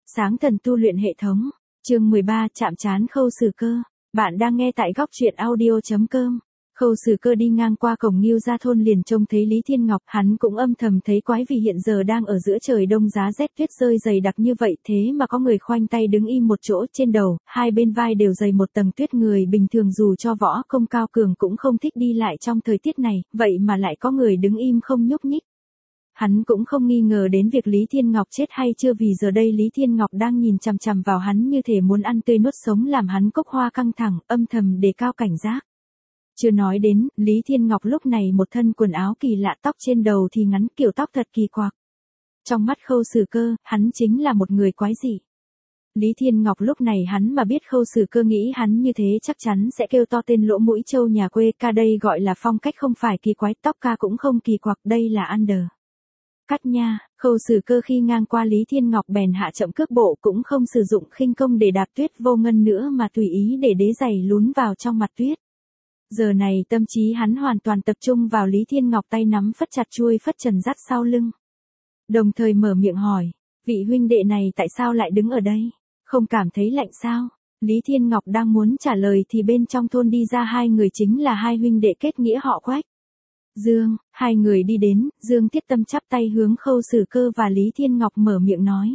Sáng thần tu luyện hệ thống. Chương 13 chạm trán Khâu Sử Cơ. Bạn đang nghe tại góc truyện audio.com. Khâu Sử Cơ đi ngang qua cổng Ngưu Gia thôn liền trông thấy Lý Thiên Ngọc, hắn cũng âm thầm thấy quái vì hiện giờ đang ở giữa trời đông giá rét tuyết rơi dày đặc như vậy thế mà có người khoanh tay đứng im một chỗ, trên đầu, hai bên vai đều dày một tầng tuyết, người bình thường dù cho võ công cao cường cũng không thích đi lại trong thời tiết này, vậy mà lại có người đứng im không nhúc nhích. Hắn cũng không nghi ngờ đến việc Lý Thiên Ngọc chết hay chưa, vì giờ đây Lý Thiên Ngọc đang nhìn chằm chằm vào hắn như thể muốn ăn tươi nuốt sống, làm hắn cốc hoa căng thẳng, âm thầm đề cao cảnh giác. Chưa nói đến, Lý Thiên Ngọc lúc này một thân quần áo kỳ lạ, tóc trên đầu thì ngắn, kiểu tóc thật kỳ quặc. Trong mắt Khâu Sử Cơ, hắn chính là một người quái dị. Lý Thiên Ngọc lúc này hắn mà biết Khâu Sử Cơ nghĩ hắn như thế chắc chắn sẽ kêu to tên lỗ mũi trâu nhà quê, ca đây gọi là phong cách không phải kỳ quái, tóc ca cũng không kỳ quặc, đây là under. Cắt nha. Khâu Sử Cơ khi ngang qua Lý Thiên Ngọc bèn hạ chậm cước bộ, cũng không sử dụng khinh công để đạp tuyết vô ngân nữa mà tùy ý để đế giày lún vào trong mặt tuyết. Giờ này tâm trí hắn hoàn toàn tập trung vào Lý Thiên Ngọc, tay nắm phất chặt chuôi phất trần dắt sau lưng. Đồng thời mở miệng hỏi, vị huynh đệ này tại sao lại đứng ở đây? Không cảm thấy lạnh sao? Lý Thiên Ngọc đang muốn trả lời thì bên trong thôn đi ra hai người, chính là hai huynh đệ kết nghĩa họ Quách. Dương, hai người đi đến, Dương Thiết Tâm chắp tay hướng Khâu Sử Cơ và Lý Thiên Ngọc mở miệng nói.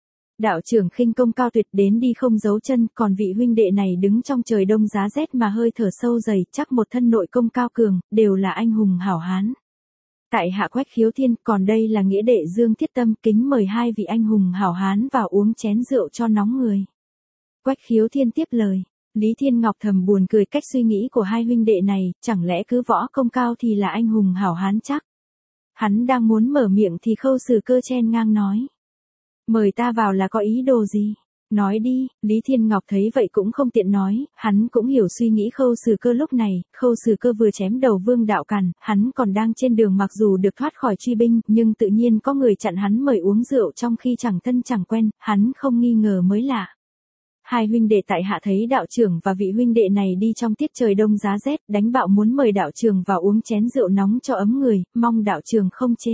Đạo trưởng khinh công cao tuyệt, đến đi không giấu chân, còn vị huynh đệ này đứng trong trời đông giá rét mà hơi thở sâu dày, chắc một thân nội công cao cường, đều là anh hùng hảo hán. Tại hạ Quách Khiếu Thiên, còn đây là nghĩa đệ Dương Thiết Tâm, kính mời hai vị anh hùng hảo hán vào uống chén rượu cho nóng người. Quách Khiếu Thiên tiếp lời. Lý Thiên Ngọc thầm buồn cười cách suy nghĩ của hai huynh đệ này, chẳng lẽ cứ võ công cao thì là anh hùng hảo hán chắc. Hắn đang muốn mở miệng thì Khâu Sử Cơ chen ngang nói. Mời ta vào là có ý đồ gì? Nói đi. Lý Thiên Ngọc thấy vậy cũng không tiện nói, hắn cũng hiểu suy nghĩ Khâu Sử Cơ lúc này. Khâu Sử Cơ vừa chém đầu Vương Đạo Càn, hắn còn đang trên đường, mặc dù được thoát khỏi truy binh, nhưng tự nhiên có người chặn hắn mời uống rượu trong khi chẳng thân chẳng quen, hắn không nghi ngờ mới lạ. Hai huynh đệ tại hạ thấy đạo trưởng và vị huynh đệ này đi trong tiết trời đông giá rét, đánh bạo muốn mời đạo trưởng vào uống chén rượu nóng cho ấm người, mong đạo trưởng không chê.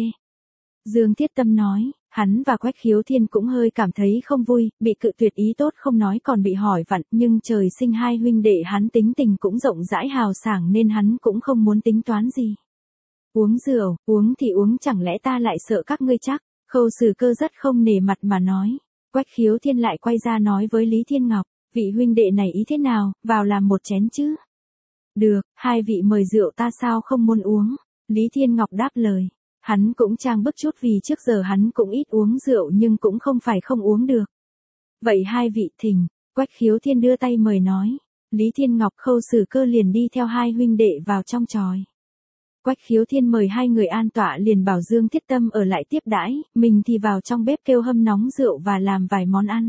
Dương Thiết Tâm nói, hắn và Quách Khiếu Thiên cũng hơi cảm thấy không vui, bị cự tuyệt ý tốt không nói còn bị hỏi vặn, nhưng trời sinh hai huynh đệ hắn tính tình cũng rộng rãi hào sảng nên hắn cũng không muốn tính toán gì. Uống rượu, uống thì uống, chẳng lẽ ta lại sợ các ngươi chắc? Khâu Sử Cơ rất không nể mặt mà nói. Quách Khiếu Thiên lại quay ra nói với Lý Thiên Ngọc, vị huynh đệ này ý thế nào, vào làm một chén chứ? Được, hai vị mời rượu ta sao không muốn uống? Lý Thiên Ngọc đáp lời. Hắn cũng trang bức chút vì trước giờ hắn cũng ít uống rượu nhưng cũng không phải không uống được. Vậy hai vị thỉnh. Quách Khiếu Thiên đưa tay mời nói. Lý Thiên Ngọc Khâu Sử Cơ liền đi theo hai huynh đệ vào trong chòi. Quách Khiếu Thiên mời hai người an tọa liền bảo Dương Thiết Tâm ở lại tiếp đãi, mình thì vào trong bếp kêu hâm nóng rượu và làm vài món ăn.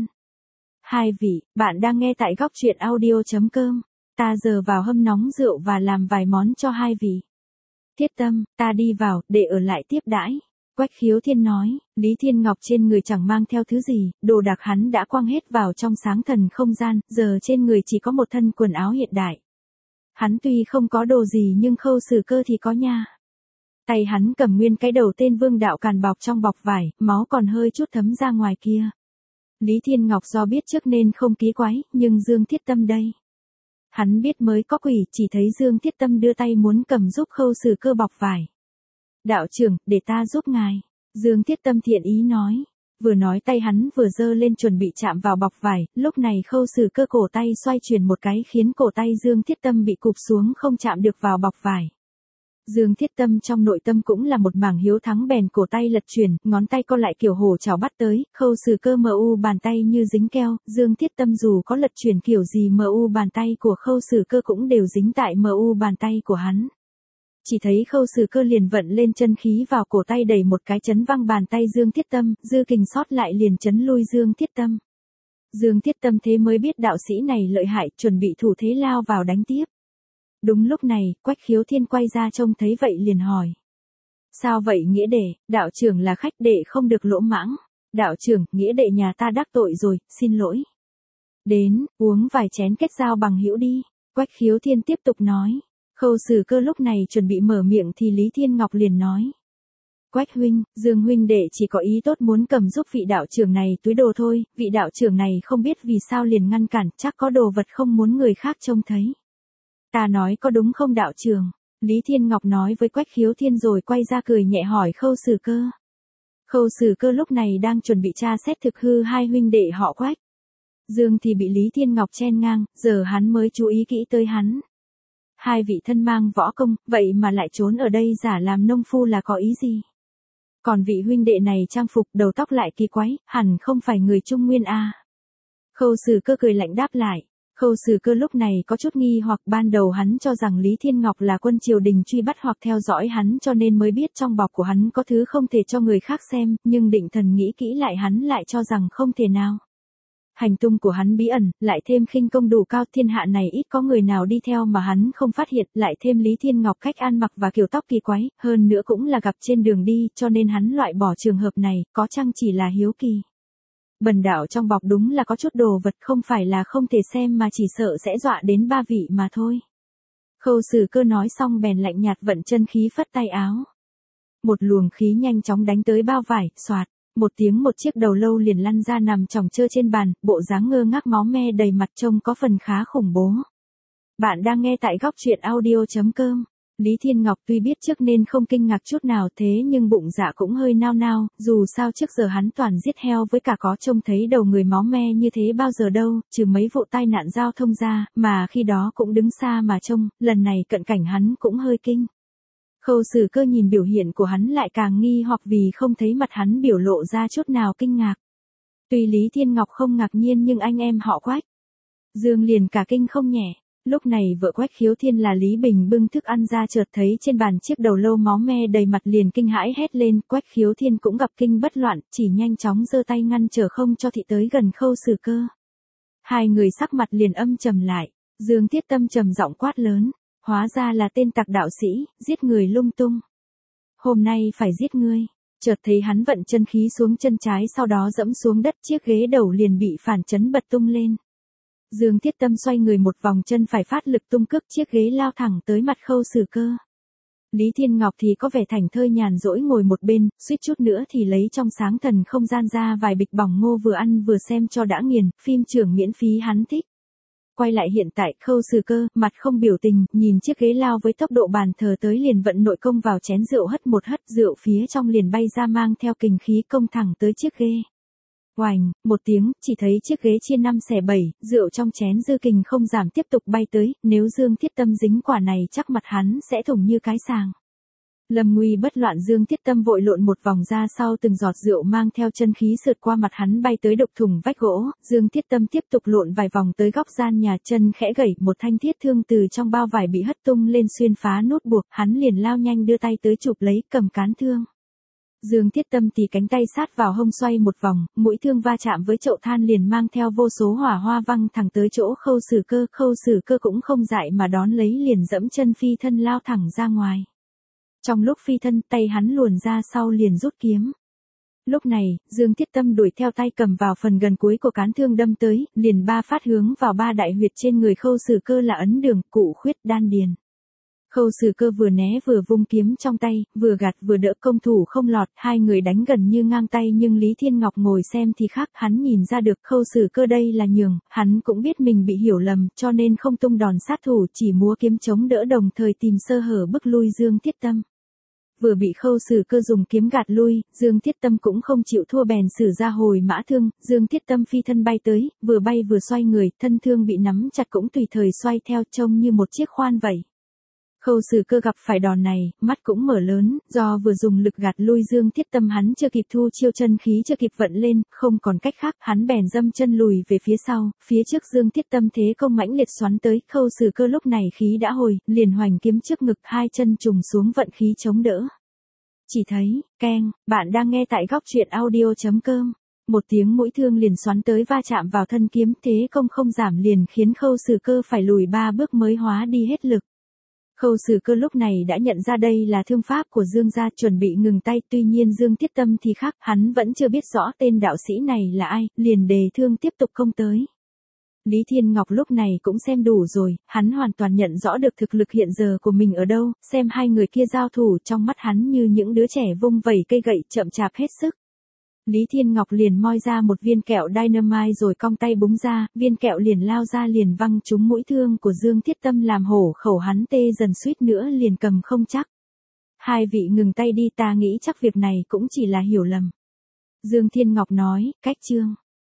Hai vị, bạn đang nghe tại góc truyện audio.com, ta giờ vào hâm nóng rượu và làm vài món cho hai vị. Thiết Tâm, ta đi vào, để ở lại tiếp đãi. Quách Khiếu Thiên nói, Lý Thiên Ngọc trên người chẳng mang theo thứ gì, đồ đạc hắn đã quăng hết vào trong sáng thần không gian, giờ trên người chỉ có một thân quần áo hiện đại. Hắn tuy không có đồ gì nhưng Khâu Sử Cơ thì có nha. Tay hắn cầm nguyên cái đầu tên Vương Đạo Càn bọc trong bọc vải, máu còn hơi chút thấm ra ngoài kia. Lý Thiên Ngọc do biết trước nên không ký quái, nhưng Dương Thiết Tâm đây. Hắn biết mới có quỷ, chỉ thấy Dương Thiết Tâm đưa tay muốn cầm giúp Khâu Sử Cơ bọc vải. Đạo trưởng, để ta giúp ngài. Dương Thiết Tâm thiện ý nói. Vừa nói tay hắn vừa giơ lên chuẩn bị chạm vào bọc vải, lúc này Khâu Sử Cơ cổ tay xoay chuyển một cái khiến cổ tay Dương Thiết Tâm bị cụp xuống không chạm được vào bọc vải. Dương Thiết Tâm trong nội tâm cũng là một mảng hiếu thắng bèn cổ tay lật chuyển, ngón tay co lại kiểu hổ chảo bắt tới, Khâu Sử Cơ mu bàn tay như dính keo, Dương Thiết Tâm dù có lật chuyển kiểu gì mu bàn tay của Khâu Sử Cơ cũng đều dính tại mu bàn tay của hắn. Chỉ thấy Khâu Sử Cơ liền vận lên chân khí vào cổ tay đẩy một cái chấn văng bàn tay Dương Thiết Tâm, dư kình sót lại liền chấn lui Dương Thiết Tâm. Dương Thiết Tâm thế mới biết đạo sĩ này lợi hại, chuẩn bị thủ thế lao vào đánh tiếp. Đúng lúc này, Quách Khiếu Thiên quay ra trông thấy vậy liền hỏi. Sao vậy nghĩa đệ, đạo trưởng là khách đệ không được lỗ mãng. Đạo trưởng, nghĩa đệ nhà ta đắc tội rồi, xin lỗi. Đến, uống vài chén kết giao bằng hữu đi. Quách Khiếu Thiên tiếp tục nói. Khâu Sử Cơ lúc này chuẩn bị mở miệng thì Lý Thiên Ngọc liền nói. Quách huynh, Dương huynh đệ chỉ có ý tốt muốn cầm giúp vị đạo trưởng này túi đồ thôi, vị đạo trưởng này không biết vì sao liền ngăn cản, chắc có đồ vật không muốn người khác trông thấy. Ta nói có đúng không đạo trưởng? Lý Thiên Ngọc nói với Quách Khiếu Thiên rồi quay ra cười nhẹ hỏi Khâu Sử Cơ. Khâu Sử Cơ lúc này đang chuẩn bị tra xét thực hư hai huynh đệ họ Quách. Dương thì bị Lý Thiên Ngọc chen ngang, giờ hắn mới chú ý kỹ tới hắn. Hai vị thân mang võ công, vậy mà lại trốn ở đây giả làm nông phu là có ý gì? Còn vị huynh đệ này trang phục đầu tóc lại kỳ quái, hẳn không phải người Trung Nguyên à? Khâu Sử Cơ cười lạnh đáp lại. Khâu Sử Cơ lúc này có chút nghi hoặc ban đầu hắn cho rằng Lý Thiên Ngọc là quân triều đình truy bắt hoặc theo dõi hắn cho nên mới biết trong bọc của hắn có thứ không thể cho người khác xem, nhưng định thần nghĩ kỹ lại hắn lại cho rằng không thể nào. Hành tung của hắn bí ẩn, lại thêm khinh công đủ cao, thiên hạ này ít có người nào đi theo mà hắn không phát hiện, lại thêm Lý Thiên Ngọc cách ăn mặc và kiểu tóc kỳ quái, hơn nữa cũng là gặp trên đường đi, cho nên hắn loại bỏ trường hợp này, có chăng chỉ là hiếu kỳ. Bần đạo trong bọc đúng là có chút đồ vật không phải là không thể xem mà chỉ sợ sẽ dọa đến ba vị mà thôi. Khâu Sử Cơ nói xong bèn lạnh nhạt vận chân khí phất tay áo. Một luồng khí nhanh chóng đánh tới bao vải, xoạt. Một tiếng một chiếc đầu lâu liền lăn ra nằm chồng chơ trên bàn, bộ dáng ngơ ngác máu me đầy mặt trông có phần khá khủng bố. Bạn đang nghe tại góc truyện audio.com. Lý Thiên Ngọc tuy biết trước nên không kinh ngạc chút nào thế nhưng bụng dạ cũng hơi nao nao, dù sao trước giờ hắn toàn giết heo với cả có trông thấy đầu người máu me như thế bao giờ đâu, trừ mấy vụ tai nạn giao thông ra, mà khi đó cũng đứng xa mà trông, lần này cận cảnh hắn cũng hơi kinh. Khâu Sử Cơ nhìn biểu hiện của hắn lại càng nghi hoặc vì không thấy mặt hắn biểu lộ ra chút nào kinh ngạc. Tuy Lý Thiên Ngọc không ngạc nhiên nhưng anh em họ Quách Dương liền cả kinh không nhẹ. Lúc này vợ Quách Khiếu Thiên là Lý Bình bưng thức ăn ra chợt thấy trên bàn chiếc đầu lâu máu me đầy mặt liền kinh hãi hét lên, Quách Khiếu Thiên cũng gặp kinh bất loạn, chỉ nhanh chóng giơ tay ngăn trở không cho thị tới gần Khâu Sử Cơ. Hai người sắc mặt liền âm trầm lại, Dương Thiết Tâm trầm giọng quát lớn, hóa ra là tên tặc đạo sĩ, giết người lung tung. Hôm nay phải giết ngươi. Chợt thấy hắn vận chân khí xuống chân trái sau đó dẫm xuống đất chiếc ghế đầu liền bị phản chấn bật tung lên. Dương Thiết Tâm xoay người một vòng chân phải phát lực tung cước chiếc ghế lao thẳng tới mặt Khâu Sử Cơ. Lý Thiên Ngọc thì có vẻ thảnh thơi nhàn rỗi ngồi một bên, suýt chút nữa thì lấy trong sáng thần không gian ra vài bịch bỏng ngô vừa ăn vừa xem cho đã nghiền, phim trưởng miễn phí hắn thích. Quay lại hiện tại, Khâu Sử Cơ, mặt không biểu tình, nhìn chiếc ghế lao với tốc độ bàn thờ tới liền vận nội công vào chén rượu hất một hất, rượu phía trong liền bay ra mang theo kình khí công thẳng tới chiếc ghế. Oành, một tiếng, chỉ thấy chiếc ghế chia 5 xẻ 7, rượu trong chén dư kình không giảm tiếp tục bay tới, nếu Dương Thiết Tâm dính quả này chắc mặt hắn sẽ thủng như cái sàng. Lâm nguy bất loạn Dương Thiết Tâm vội lộn một vòng ra sau từng giọt rượu mang theo chân khí sượt qua mặt hắn bay tới đục thủng vách gỗ, Dương Thiết Tâm tiếp tục lộn vài vòng tới góc gian nhà chân khẽ gẩy một thanh thiết thương từ trong bao vải bị hất tung lên xuyên phá nút buộc, hắn liền lao nhanh đưa tay tới chụp lấy cầm cán thương. Dương Thiết Tâm tì cánh tay sát vào hông xoay một vòng, mũi thương va chạm với chậu than liền mang theo vô số hỏa hoa văng thẳng tới chỗ Khâu Sử Cơ, Khâu Sử Cơ cũng không dại mà đón lấy liền dẫm chân phi thân lao thẳng ra ngoài. Trong lúc phi thân tay hắn luồn ra sau liền rút kiếm. Lúc này, Dương Thiết Tâm đuổi theo tay cầm vào phần gần cuối của cán thương đâm tới, liền ba phát hướng vào ba đại huyệt trên người Khâu Sử Cơ là ấn đường, cụ khuyết, đan điền. Khâu Sử Cơ vừa né vừa vung kiếm trong tay, vừa gạt vừa đỡ công thủ không lọt, hai người đánh gần như ngang tay nhưng Lý Thiên Ngọc ngồi xem thì khác, hắn nhìn ra được Khâu Sử Cơ đây là nhường, hắn cũng biết mình bị hiểu lầm, cho nên không tung đòn sát thủ chỉ múa kiếm chống đỡ đồng thời tìm sơ hở bức lui Dương Thiết Tâm. Vừa bị Khâu Sử Cơ dùng kiếm gạt lui, Dương Thiết Tâm cũng không chịu thua bèn sử ra hồi mã thương, Dương Thiết Tâm phi thân bay tới, vừa bay vừa xoay người, thân thương bị nắm chặt cũng tùy thời xoay theo trông như một chiếc khoan vậy. Khâu Sử Cơ gặp phải đòn này, mắt cũng mở lớn, do vừa dùng lực gạt lui Dương Thiết Tâm hắn chưa kịp thu chiêu chân khí chưa kịp vận lên, không còn cách khác, hắn bèn dâm chân lùi về phía sau, phía trước Dương Thiết Tâm thế công mãnh liệt xoắn tới, Khâu Sử Cơ lúc này khí đã hồi, liền hoành kiếm trước ngực hai chân trùng xuống vận khí chống đỡ. Chỉ thấy, keng, bạn đang nghe tại góc truyện audio.com. Một tiếng mũi thương liền xoắn tới va chạm vào thân kiếm thế công không giảm liền khiến Khâu Sử Cơ phải lùi 3 bước mới hóa đi hết lực. Khâu Sử Cơ lúc này đã nhận ra đây là thương pháp của Dương gia chuẩn bị ngừng tay tuy nhiên Dương Thiết Tâm thì khác, hắn vẫn chưa biết rõ tên đạo sĩ này là ai, liền đề thương tiếp tục công tới. Lý Thiên Ngọc lúc này cũng xem đủ rồi, hắn hoàn toàn nhận rõ được thực lực hiện giờ của mình ở đâu, xem hai người kia giao thủ trong mắt hắn như những đứa trẻ vung vẩy cây gậy chậm chạp hết sức. Lý Thiên Ngọc liền moi ra một viên kẹo dynamite rồi cong tay búng ra, viên kẹo liền lao ra liền văng trúng mũi thương của Dương Thiết Tâm làm hổ khẩu hắn tê dần suýt nữa liền cầm không chắc. Hai vị ngừng tay đi, ta nghĩ chắc việc này cũng chỉ là hiểu lầm. Dương Thiên Ngọc nói, cách chương.